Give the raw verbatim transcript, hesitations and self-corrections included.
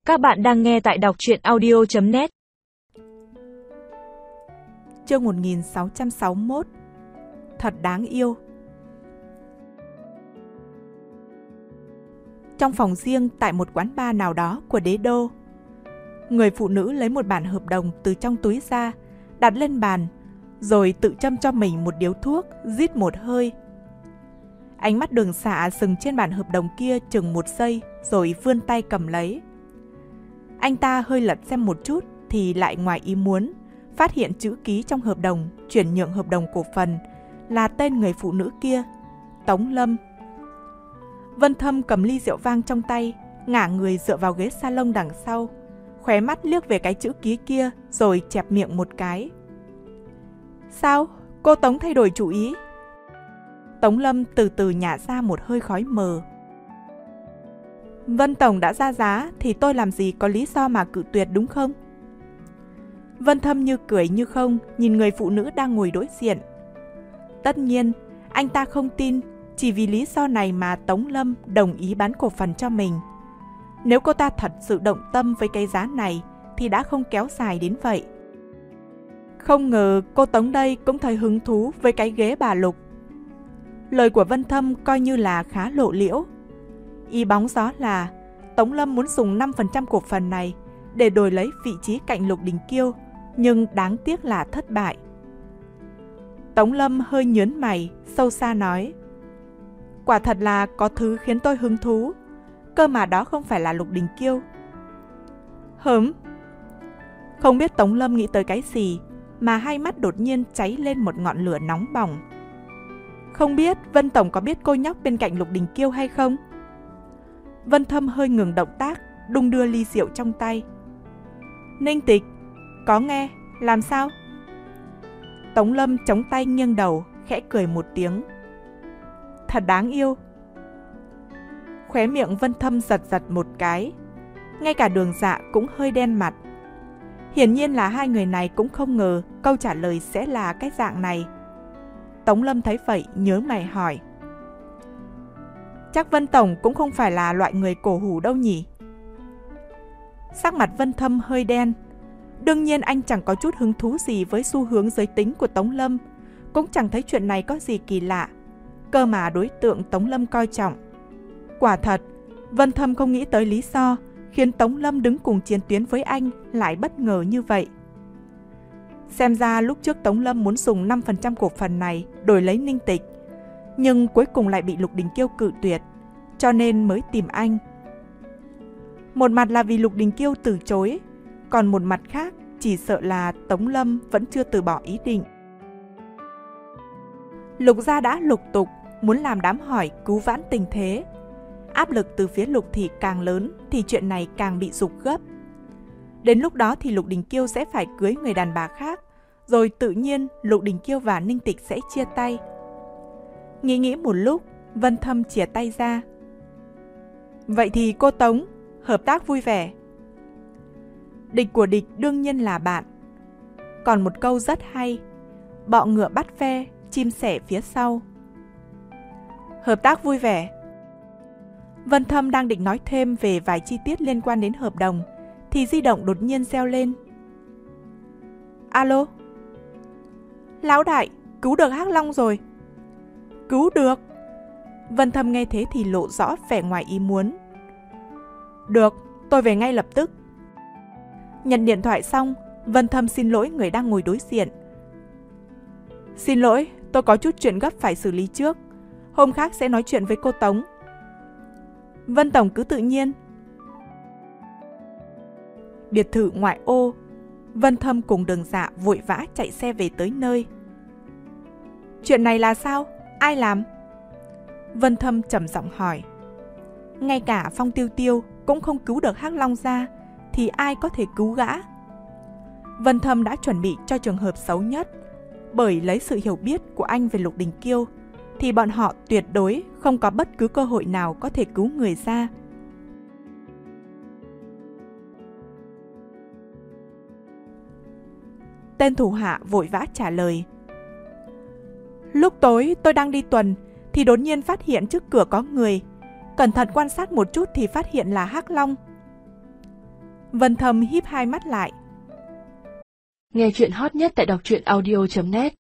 Các bạn đang nghe tại đọc truyện audio chấm net. Chương một nghìn sáu trăm sáu mươi mốt. Thật đáng yêu. Trong phòng riêng tại một quán bar nào đó của đế đô, người phụ nữ lấy một bản hợp đồng từ trong túi ra, đặt lên bàn, rồi tự châm cho mình một điếu thuốc, rít một hơi. Ánh mắt Đường Xạ dừng trên bản hợp đồng kia chừng một giây, rồi vươn tay cầm lấy. Anh ta hơi lật xem một chút thì lại ngoài ý muốn, phát hiện chữ ký trong hợp đồng chuyển nhượng hợp đồng cổ phần là tên người phụ nữ kia, Tống Lâm. Vân Thâm cầm ly rượu vang trong tay, ngả người dựa vào ghế salon đằng sau, khóe mắt liếc về cái chữ ký kia rồi chẹp miệng một cái. Sao? Cô Tống thay đổi chủ ý? Tống Lâm từ từ nhả ra một hơi khói mờ. Vân Tổng đã ra giá thì tôi làm gì có lý do mà cự tuyệt, đúng không? Vân Thâm như cười như không nhìn người phụ nữ đang ngồi đối diện. Tất nhiên, anh ta không tin chỉ vì lý do này mà Tống Lâm đồng ý bán cổ phần cho mình. Nếu cô ta thật sự động tâm với cái giá này thì đã không kéo dài đến vậy. Không ngờ cô Tống đây cũng thấy hứng thú với cái ghế bà Lục. Lời của Vân Thâm coi như là khá lộ liễu. Ý bóng gió là Tống Lâm muốn dùng năm phần trăm cổ phần này để đổi lấy vị trí cạnh Lục Đình Kiêu, nhưng đáng tiếc là thất bại. Tống Lâm hơi nhớn mày, sâu xa nói: Quả thật là có thứ khiến tôi hứng thú, cơ mà đó không phải là Lục Đình Kiêu. Hửm? Không biết Tống Lâm nghĩ tới cái gì mà hai mắt đột nhiên cháy lên một ngọn lửa nóng bỏng. Không biết Vân Tổng có biết cô nhóc bên cạnh Lục Đình Kiêu hay không? Vân Thâm hơi ngừng động tác, đung đưa ly rượu trong tay. Ninh Tịch, có nghe, làm sao? Tống Lâm chống tay nghiêng đầu, khẽ cười một tiếng. Thật đáng yêu. Khóe miệng Vân Thâm giật giật một cái. Ngay cả Đường Dạ cũng hơi đen mặt. Hiển nhiên là hai người này cũng không ngờ câu trả lời sẽ là cái dạng này. Tống Lâm thấy vậy nhớ mày hỏi: Chắc Vân Tổng cũng không phải là loại người cổ hủ đâu nhỉ? Sắc mặt Vân Thâm hơi đen. Đương nhiên anh chẳng có chút hứng thú gì với xu hướng giới tính của Tống Lâm, cũng chẳng thấy chuyện này có gì kỳ lạ. Cơ mà đối tượng Tống Lâm coi trọng. Quả thật, Vân Thâm không nghĩ tới lý do khiến Tống Lâm đứng cùng chiến tuyến với anh lại bất ngờ như vậy. Xem ra lúc trước Tống Lâm muốn dùng năm phần trăm cổ phần này đổi lấy Ninh Tịch, nhưng cuối cùng lại bị Lục Đình Kiêu cự tuyệt, cho nên mới tìm anh. Một mặt là vì Lục Đình Kiêu từ chối, còn một mặt khác chỉ sợ là Tống Lâm vẫn chưa từ bỏ ý định. Lục gia đã lục tục muốn làm đám hỏi cứu vãn tình thế. Áp lực từ phía Lục Thị càng lớn thì chuyện này càng bị giục gấp. Đến lúc đó thì Lục Đình Kiêu sẽ phải cưới người đàn bà khác, rồi tự nhiên Lục Đình Kiêu và Ninh Tịch sẽ chia tay. Nghĩ nghĩ một lúc, Vân Thâm chìa tay ra. Vậy thì cô Tống, hợp tác vui vẻ. Địch của địch đương nhiên là bạn. Còn một câu rất hay: bọ ngựa bắt ve, chim sẻ phía sau. Hợp tác vui vẻ. Vân Thâm đang định nói thêm về vài chi tiết liên quan đến hợp đồng thì di động đột nhiên reo lên. Alo? Lão đại, cứu được Hắc Long rồi. Cứu được? Vân Thâm nghe thế thì lộ rõ vẻ ngoài ý muốn. Được, tôi về ngay lập tức. Nhận điện thoại xong, Vân Thâm xin lỗi người đang ngồi đối diện. Xin lỗi, tôi có chút chuyện gấp phải xử lý trước. Hôm khác sẽ nói chuyện với cô Tống. Vân Tổng cứ tự nhiên. Biệt thự ngoại ô, Vân Thâm cùng Đường Dạ vội vã chạy xe về tới nơi. Chuyện này là sao? Ai làm? Vân Thâm trầm giọng hỏi. Ngay cả Phong Tiêu Tiêu cũng không cứu được Hắc Long ra thì ai có thể cứu gã? Vân Thâm đã chuẩn bị cho trường hợp xấu nhất, bởi lấy sự hiểu biết của anh về Lục Đình Kiêu thì bọn họ tuyệt đối không có bất cứ cơ hội nào có thể cứu người ra. Tên thủ hạ vội vã trả lời. Lúc tối tôi đang đi tuần thì đột nhiên phát hiện trước cửa có người. Cẩn thận quan sát một chút thì phát hiện là Hắc Long. Vân Thâm híp hai mắt lại. Nghe chuyện hot nhất tại đọc truyện audio chấm net